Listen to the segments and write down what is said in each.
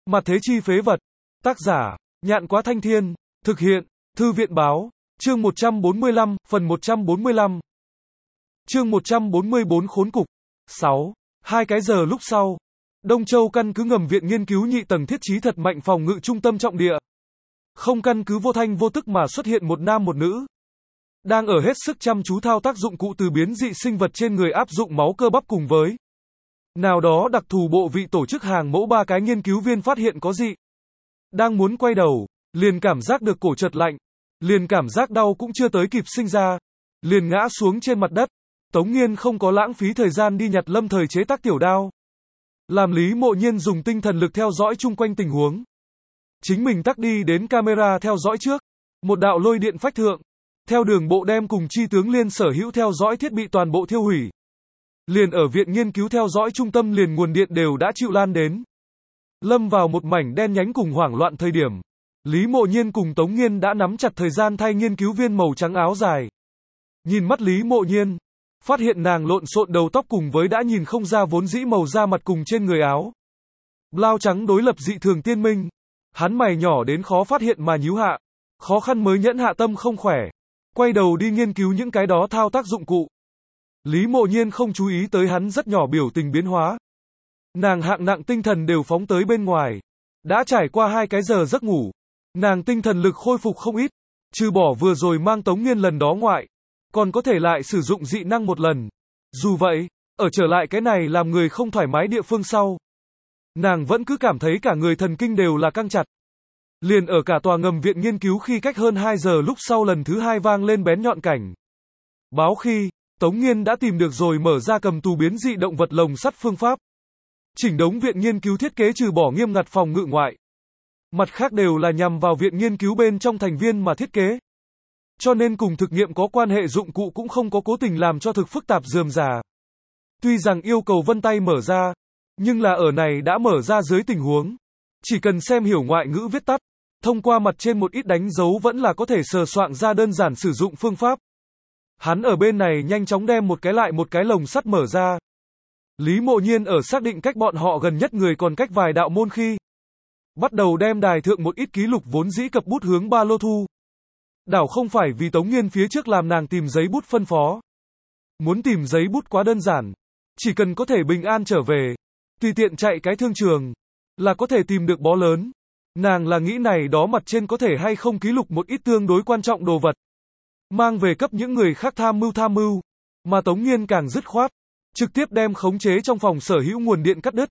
Mặt thế chi phế vật. Tác giả, Nhạn Quá Thanh Thiên. Thực hiện, Thư viện Báo. Chương 145, phần 145. Chương 144 khốn cục. 6. 2 cái giờ lúc sau. Đông Châu căn cứ ngầm viện nghiên cứu nhị tầng thiết trí thật mạnh phòng ngự trung tâm trọng địa. Không căn cứ vô thanh vô tức mà xuất hiện một nam một nữ. Đang ở hết sức chăm chú thao tác dụng cụ từ biến dị sinh vật trên người áp dụng máu cơ bắp cùng với nào đó đặc thù bộ vị tổ chức hàng mẫu. 3 cái nghiên cứu viên phát hiện có dị. Đang muốn quay đầu, liền cảm giác được cổ chợt lạnh, liền cảm giác đau cũng chưa tới kịp sinh ra, liền ngã xuống trên mặt đất. Tống Nghiên không có lãng phí thời gian đi nhặt lâm thời chế tác tiểu đao. Làm Lý Mộ Nhiên dùng tinh thần lực theo dõi chung quanh tình huống. Chính mình tắc đi đến camera theo dõi trước. Một đạo lôi điện phách thượng. Theo đường bộ đem cùng chi tướng liên sở hữu theo dõi thiết bị toàn bộ thiêu hủy. Liền ở viện nghiên cứu theo dõi trung tâm liền nguồn điện đều đã chịu lan đến. Lâm vào một mảnh đen nhánh cùng hoảng loạn thời điểm. Lý Mộ Nhiên cùng Tống Nghiên đã nắm chặt thời gian thay nghiên cứu viên màu trắng áo dài. Nhìn mắt Lý Mộ Nhiên, phát hiện nàng lộn xộn đầu tóc cùng với đã nhìn không ra vốn dĩ màu da mặt cùng trên người áo blau trắng đối lập dị thường tiên minh. Hắn mày nhỏ đến khó phát hiện mà nhíu hạ, khó khăn mới nhẫn hạ tâm không khỏe, quay đầu đi nghiên cứu những cái đó thao tác dụng cụ. Lý Mộ Nhiên không chú ý tới hắn rất nhỏ biểu tình biến hóa. Nàng hạng nặng tinh thần đều phóng tới bên ngoài. Đã trải qua 2 cái giờ giấc ngủ, nàng tinh thần lực khôi phục không ít, trừ bỏ vừa rồi mang Tống Nghiên lần đó ngoại, còn có thể lại sử dụng dị năng một lần. Dù vậy, ở trở lại cái này làm người không thoải mái địa phương sau, nàng vẫn cứ cảm thấy cả người thần kinh đều là căng chặt. Liền ở cả tòa ngầm viện nghiên cứu khi cách hơn 2 giờ lúc sau lần thứ 2 vang lên bén nhọn cảnh báo khi, Tống Nghiên đã tìm được rồi mở ra cầm tù biến dị động vật lồng sắt phương pháp. Chỉnh đống viện nghiên cứu thiết kế trừ bỏ nghiêm ngặt phòng ngự ngoại, mặt khác đều là nhằm vào viện nghiên cứu bên trong thành viên mà thiết kế. Cho nên cùng thực nghiệm có quan hệ dụng cụ cũng không có cố tình làm cho thực phức tạp rườm rà. Tuy rằng yêu cầu vân tay mở ra, nhưng là ở này đã mở ra dưới tình huống, chỉ cần xem hiểu ngoại ngữ viết tắt, thông qua mặt trên một ít đánh dấu vẫn là có thể sờ soạn ra đơn giản sử dụng phương pháp. Hắn ở bên này nhanh chóng đem một cái lồng sắt mở ra. Lý Mộ Nhiên ở xác định cách bọn họ gần nhất người còn cách vài đạo môn khi, bắt đầu đem đài thượng một ít ký lục vốn dĩ cập bút hướng ba lô thu. Đảo không phải vì Tống Nghiên phía trước làm nàng tìm giấy bút phân phó. Muốn tìm giấy bút quá đơn giản, chỉ cần có thể bình an trở về, tùy tiện chạy cái thương trường, là có thể tìm được bó lớn. Nàng là nghĩ này đó mặt trên có thể hay không ký lục một ít tương đối quan trọng đồ vật, mang về cấp những người khác tham mưu, mà Tống Nghiên càng dứt khoát, trực tiếp đem khống chế trong phòng sở hữu nguồn điện cắt đứt.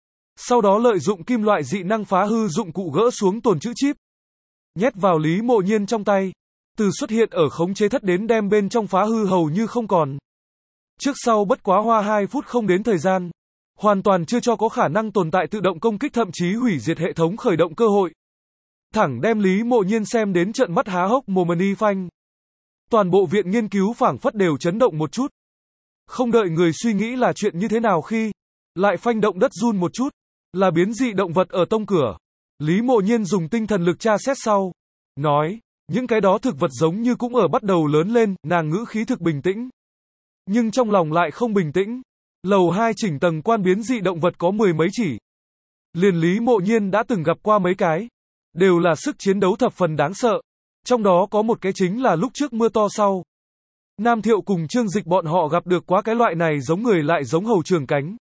Sau đó lợi dụng kim loại dị năng phá hư dụng cụ gỡ xuống tồn trữ chip, nhét vào Lý Mộ Nhiên trong tay, từ xuất hiện ở khống chế thất đến đem bên trong phá hư hầu như không còn. Trước sau bất quá hoa 2 phút không đến thời gian, hoàn toàn chưa cho có khả năng tồn tại tự động công kích thậm chí hủy diệt hệ thống khởi động cơ hội. Thẳng đem Lý Mộ Nhiên xem đến trợn mắt há hốc mồm ni phanh. Toàn bộ viện nghiên cứu phảng phất đều chấn động một chút. Không đợi người suy nghĩ là chuyện như thế nào khi, lại phanh động đất run một chút, là biến dị động vật ở tông cửa. Lý Mộ Nhiên dùng tinh thần lực tra xét sau, nói, những cái đó thực vật giống như cũng ở bắt đầu lớn lên, nàng ngữ khí thực bình tĩnh. Nhưng trong lòng lại không bình tĩnh. Lầu 2 chỉnh tầng quan biến dị động vật có 10 mấy chỉ. Liền Lý Mộ Nhiên đã từng gặp qua mấy cái, đều là sức chiến đấu thập phần đáng sợ. Trong đó có một cái chính là lúc trước mưa to sau, Nam Thiệu cùng Trương Dịch bọn họ gặp được quá cái loại này giống người lại giống hầu trường cánh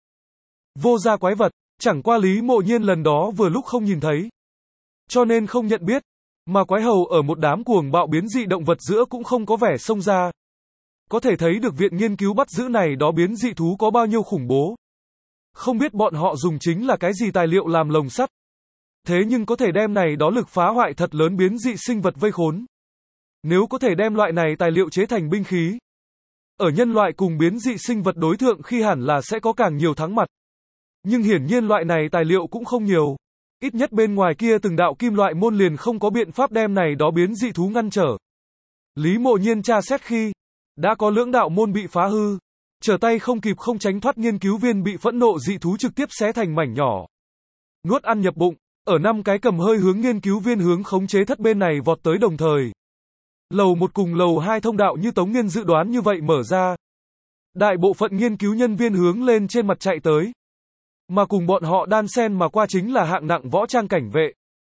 vô gia quái vật, chẳng qua Lý Mộ Nhiên lần đó vừa lúc không nhìn thấy, cho nên không nhận biết, mà quái hầu ở một đám cuồng bạo biến dị động vật giữa cũng không có vẻ xông ra. Có thể thấy được viện nghiên cứu bắt giữ này đó biến dị thú có bao nhiêu khủng bố. Không biết bọn họ dùng chính là cái gì tài liệu làm lồng sắt, thế nhưng có thể đem này đó lực phá hoại thật lớn biến dị sinh vật vây khốn. Nếu có thể đem loại này tài liệu chế thành binh khí, ở nhân loại cùng biến dị sinh vật đối thượng khi hẳn là sẽ có càng nhiều thắng mặt. Nhưng hiển nhiên loại này tài liệu cũng không nhiều. Ít nhất bên ngoài kia từng đạo kim loại môn liền không có biện pháp đem này đó biến dị thú ngăn trở. Lý Mộ Nhiên tra xét khi, đã có lưỡng đạo môn bị phá hư, trở tay không kịp không tránh thoát nghiên cứu viên bị phẫn nộ dị thú trực tiếp xé thành mảnh nhỏ, nuốt ăn nhập bụng. Ở 5 cái cầm hơi hướng nghiên cứu viên hướng khống chế thất bên này vọt tới đồng thời. Lầu 1 cùng lầu 2 thông đạo như Tống Nghiên dự đoán như vậy mở ra. Đại bộ phận nghiên cứu nhân viên hướng lên trên mặt chạy tới. mà cùng bọn họ đan xen mà qua chính là hạng nặng võ trang cảnh vệ.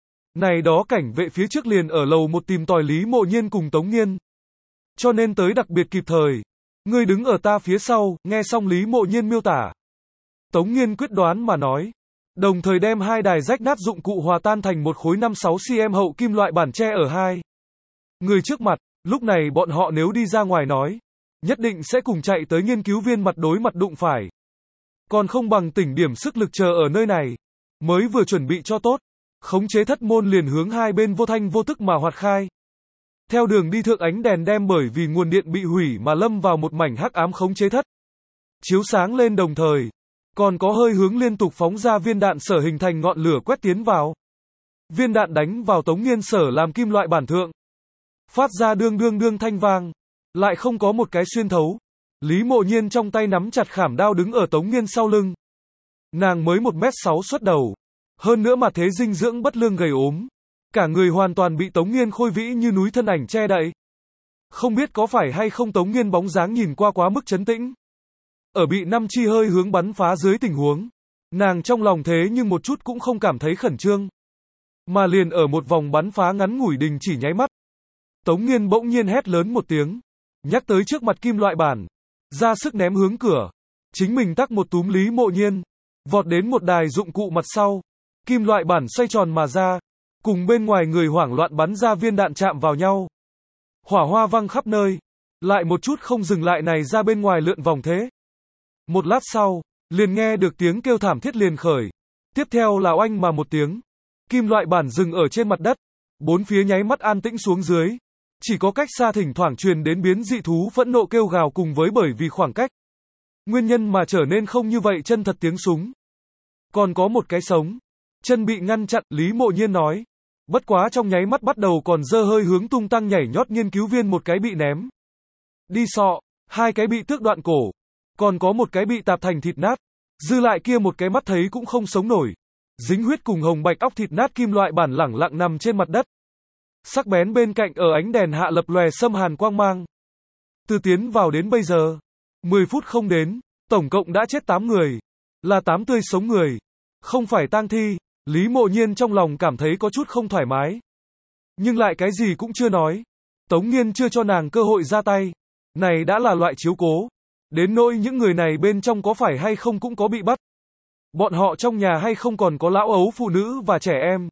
Này đó cảnh vệ phía trước liền ở lầu một tìm tòi Lý Mộ Nhiên cùng Tống Nghiên. Cho nên tới đặc biệt kịp thời. Ngươi đứng ở ta phía sau, nghe xong Lý Mộ Nhiên miêu tả. Tống Nghiên quyết đoán mà nói. Đồng thời đem hai đài rách nát dụng cụ hòa tan thành một khối 5-6 cm hậu kim loại bản tre ở hai người trước mặt. Lúc này bọn họ nếu đi ra ngoài nói, nhất định sẽ cùng chạy tới nghiên cứu viên mặt đối mặt đụng phải. Còn không bằng tỉnh điểm sức lực chờ ở nơi này. Mới vừa chuẩn bị cho tốt. Khống chế thất môn liền hướng hai bên vô thanh vô tức mà hoạt khai. Theo đường đi thượng ánh đèn đem bởi vì nguồn điện bị hủy mà lâm vào một mảnh hắc ám khống chế thất. Chiếu sáng lên đồng thời. Còn có hơi hướng liên tục phóng ra viên đạn sở hình thành ngọn lửa quét tiến vào. Viên đạn đánh vào Tống Nghiên sở làm kim loại bản thượng. Phát ra đương đương đương thanh vang. Lại không có một cái xuyên thấu. Lý Mộ Nhiên trong tay nắm chặt khảm đao đứng ở Tống Nghiên sau lưng. Nàng mới 1m6 xuất đầu. Hơn nữa mặt thế dinh dưỡng bất lương gầy ốm. Cả người hoàn toàn bị Tống Nghiên khôi vĩ như núi thân ảnh che đậy. Không biết có phải hay không Tống Nghiên bóng dáng nhìn qua quá mức trấn tĩnh. Ở bị năm chi hơi hướng bắn phá dưới tình huống. Nàng trong lòng thế nhưng một chút cũng không cảm thấy khẩn trương. Mà liền ở một vòng bắn phá ngắn ngủi đình chỉ nháy mắt. Tống Nghiên bỗng nhiên hét lớn một tiếng. Nhắc tới trước mặt kim loại bản. Ra sức ném hướng cửa. Chính mình tắc một túm Lý Mộ Nhiên. Vọt đến một đài dụng cụ mặt sau. Kim loại bản xoay tròn mà ra. Cùng bên ngoài người hoảng loạn bắn ra viên đạn chạm vào nhau. Hỏa hoa văng khắp nơi. Lại một chút không dừng lại này ra bên ngoài lượn vòng thế. Một lát sau, liền nghe được tiếng kêu thảm thiết liền khởi. Tiếp theo là oanh mà một tiếng. Kim loại bản dừng ở trên mặt đất. Bốn phía nháy mắt an tĩnh xuống dưới. Chỉ có cách xa thỉnh thoảng truyền đến biến dị thú phẫn nộ kêu gào cùng với bởi vì khoảng cách. Nguyên nhân mà trở nên không như vậy chân thật tiếng súng. Còn có một cái sống. Chân bị ngăn chặn, Lý Mộ Nhiên nói. Bất quá trong nháy mắt bắt đầu còn dơ hơi hướng tung tăng nhảy nhót nghiên cứu viên một cái bị ném. Đi sọ, hai cái bị tước đoạn cổ. Còn có một cái bị tạp thành thịt nát. Dư lại kia một cái mắt thấy cũng không sống nổi. Dính huyết cùng hồng bạch óc thịt nát kim loại bản lẳng lặng nằm trên mặt đất. Sắc bén bên cạnh ở ánh đèn hạ lập lòe xâm hàn quang mang. Từ tiến vào đến bây giờ, 10 phút không đến, tổng cộng đã chết 8 người. Là 8 tươi sống người. Không phải tang thi. Lý Mộ Nhiên trong lòng cảm thấy có chút không thoải mái. Nhưng lại cái gì cũng chưa nói. Tống Nghiên chưa cho nàng cơ hội ra tay. Này đã là loại chiếu cố. Đến nỗi những người này bên trong có phải hay không cũng có bị bắt. Bọn họ trong nhà hay không còn có lão ấu phụ nữ và trẻ em.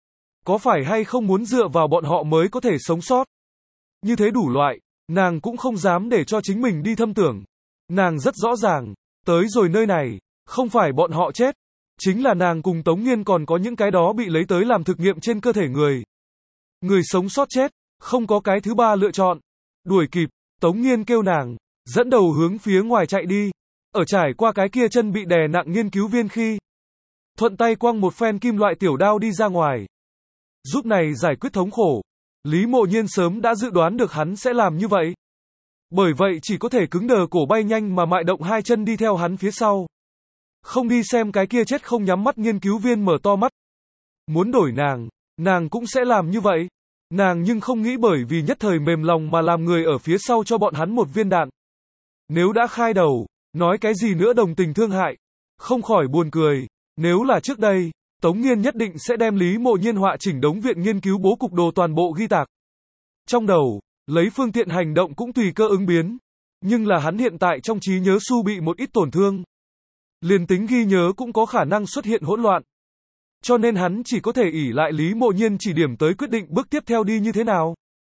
Có phải hay không muốn dựa vào bọn họ mới có thể sống sót. Như thế đủ loại. Nàng cũng không dám để cho chính mình đi thâm tưởng. Nàng rất rõ ràng. Tới rồi nơi này. Không phải bọn họ chết. Chính là nàng cùng Tống Nghiên còn có những cái đó bị lấy tới làm thực nghiệm trên cơ thể người. Người sống sót chết. Không có cái thứ ba lựa chọn. Đuổi kịp. Tống Nghiên kêu nàng. Dẫn đầu hướng phía ngoài chạy đi. Ở trải qua cái kia chân bị đè nặng nghiên cứu viên khi. Thuận tay quăng một phen kim loại tiểu đao đi ra ngoài. Giúp này giải quyết thống khổ. Lý Mộ Nhiên sớm đã dự đoán được hắn sẽ làm như vậy. Bởi vậy chỉ có thể cứng đờ cổ bay nhanh mà mại động hai chân đi theo hắn phía sau. Không đi xem cái kia chết không nhắm mắt nghiên cứu viên mở to mắt. Muốn đổi nàng cũng sẽ làm như vậy. Nàng nhưng không nghĩ bởi vì nhất thời mềm lòng mà làm người ở phía sau cho bọn hắn một viên đạn. Nếu đã khai đầu, nói cái gì nữa đồng tình thương hại. Không khỏi buồn cười. Nếu là trước đây, Tống Nghiên nhất định sẽ đem Lý Mộ Nhiên họa chỉnh đống viện nghiên cứu bố cục đồ toàn bộ ghi tạc. Trong đầu, lấy phương tiện hành động cũng tùy cơ ứng biến. Nhưng là hắn hiện tại trong trí nhớ su bị một ít tổn thương. Liền tính ghi nhớ cũng có khả năng xuất hiện hỗn loạn. Cho nên hắn chỉ có thể ỷ lại Lý Mộ Nhiên chỉ điểm tới quyết định bước tiếp theo đi như thế nào.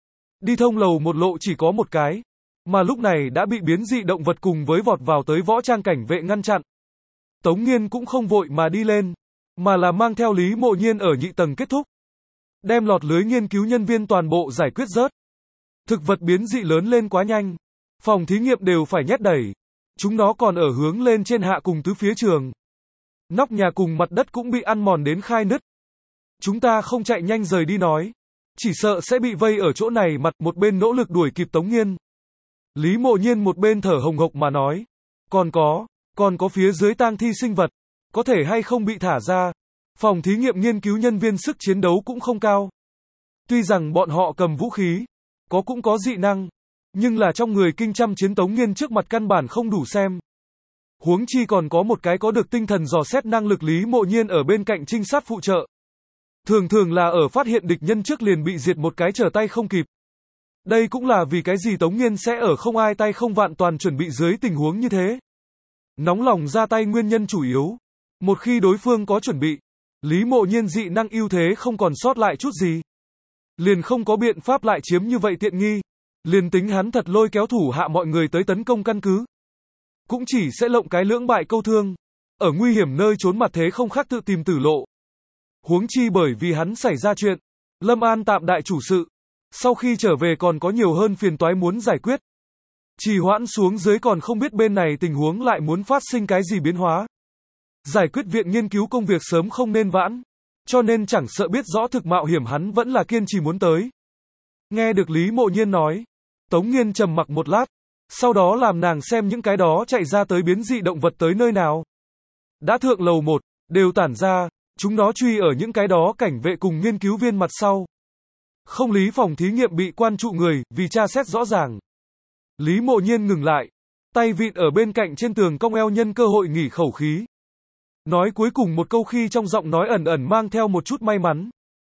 Đi thông lầu một lộ chỉ có một cái. Mà lúc này đã bị biến dị động vật cùng với vọt vào tới võ trang cảnh vệ ngăn chặn. Tống Nghiên cũng không vội mà đi lên. Mà là mang theo Lý Mộ Nhiên ở nhị tầng kết thúc. Đem lọt lưới nghiên cứu nhân viên toàn bộ giải quyết rớt. Thực vật biến dị lớn lên quá nhanh. Phòng thí nghiệm đều phải nhét đẩy. Chúng nó còn ở hướng lên trên hạ cùng tứ phía trường. Nóc nhà cùng mặt đất cũng bị ăn mòn đến khai nứt. Chúng ta không chạy nhanh rời đi nói. Chỉ sợ sẽ bị vây ở chỗ này mặt một bên nỗ lực đuổi kịp Tống Nghiên. Lý Mộ Nhiên một bên thở hồng hộc mà nói. Còn có phía dưới tang thi sinh vật. Có thể hay không bị thả ra. Phòng thí nghiệm nghiên cứu nhân viên sức chiến đấu cũng không cao. Tuy rằng bọn họ cầm vũ khí. Cũng có dị năng. Nhưng là trong người kinh trăm chiến Tống Nghiên trước mặt căn bản không đủ xem. Huống chi còn có một cái có được tinh thần dò xét năng lực Lý Mộ Nhiên ở bên cạnh trinh sát phụ trợ. Thường thường là ở phát hiện địch nhân trước liền bị diệt một cái trở tay không kịp. Đây cũng là vì cái gì Tống Nghiên sẽ ở không ai tay không vạn toàn chuẩn bị dưới tình huống như thế. Nóng lòng ra tay nguyên nhân chủ yếu. Một khi đối phương có chuẩn bị, Lý Mộ Nhiên dị năng ưu thế không còn sót lại chút gì. Liền không có biện pháp lại chiếm như vậy tiện nghi. Liền tính hắn thật lôi kéo thủ hạ mọi người tới tấn công căn cứ. Cũng chỉ sẽ lộng cái lưỡng bại câu thương. Ở nguy hiểm nơi trốn mặt thế không khác tự tìm tử lộ. Huống chi bởi vì hắn xảy ra chuyện. Lâm An tạm đại chủ sự. Sau khi trở về còn có nhiều hơn phiền toái muốn giải quyết. Trì hoãn xuống dưới còn không biết bên này tình huống lại muốn phát sinh cái gì biến hóa. Giải quyết viện nghiên cứu công việc sớm không nên vãn. Cho nên chẳng sợ biết rõ thực mạo hiểm hắn vẫn là kiên trì muốn tới. Nghe được Lý Mộ Nhiên nói. Tống Nghiên trầm mặc một lát. Sau đó làm nàng xem những cái đó chạy ra tới biến dị động vật tới nơi nào. Đã thượng lầu 1, đều tản ra. Chúng nó truy ở những cái đó cảnh vệ cùng nghiên cứu viên mặt sau. Không lý phòng thí nghiệm bị quan trụ người, vì tra xét rõ ràng. Lý Mộ Nhiên ngừng lại. Tay vịn ở bên cạnh trên tường cong eo nhân cơ hội nghỉ khẩu khí. Nói cuối cùng một câu khi trong giọng nói ẩn ẩn mang theo một chút may mắn.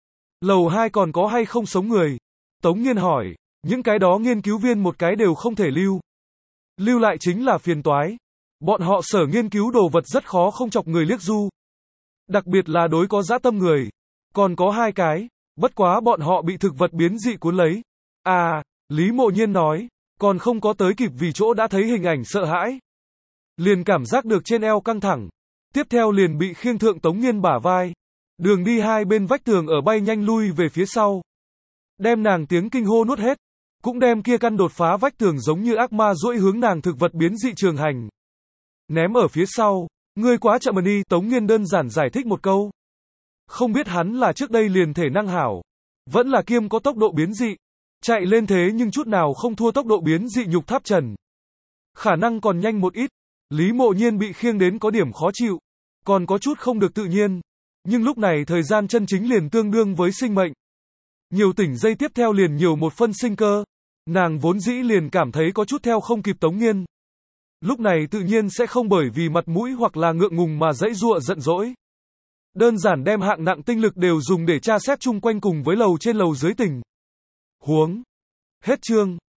Lầu 2 còn có hay không sống người? Tống Nghiên hỏi. Những cái đó nghiên cứu viên một cái đều không thể lưu. Lưu lại chính là phiền toái. Bọn họ sở nghiên cứu đồ vật rất khó không chọc người liếc du. Đặc biệt là đối có dã tâm người. Còn có 2 cái. Bất quá bọn họ bị thực vật biến dị cuốn lấy. À, Lý Mộ Nhiên nói. Còn không có tới kịp vì chỗ đã thấy hình ảnh sợ hãi. Liền cảm giác được trên eo căng thẳng. Tiếp theo liền bị khiêng thượng Tống Nghiên bả vai. Đường đi hai bên vách tường ở bay nhanh lui về phía sau. Đem nàng tiếng kinh hô nuốt hết. Cũng đem kia căn đột phá vách tường giống như ác ma duỗi hướng nàng thực vật biến dị trường hành. Ném ở phía sau. Ngươi quá chậm đi, Tống Nghiên đơn giản giải thích một câu. Không biết hắn là trước đây liền thể năng hảo. Vẫn là kiêm có tốc độ biến dị. Chạy lên thế nhưng chút nào không thua tốc độ biến dị nhục tháp trần. Khả năng còn nhanh một ít. Lý Mộ Nhiên bị khiêng đến có điểm khó chịu. Còn có chút không được tự nhiên. Nhưng lúc này thời gian chân chính liền tương đương với sinh mệnh. Nhiều tỉnh giây tiếp theo liền nhiều một phân sinh cơ. Nàng vốn dĩ liền cảm thấy có chút theo không kịp Tống Nghiên. Lúc này tự nhiên sẽ không bởi vì mặt mũi hoặc là ngượng ngùng mà dãy giụa giận dỗi. Đơn giản đem hạng nặng tinh lực đều dùng để tra xét chung quanh cùng với lầu trên lầu dưới tình huống. Hết chương.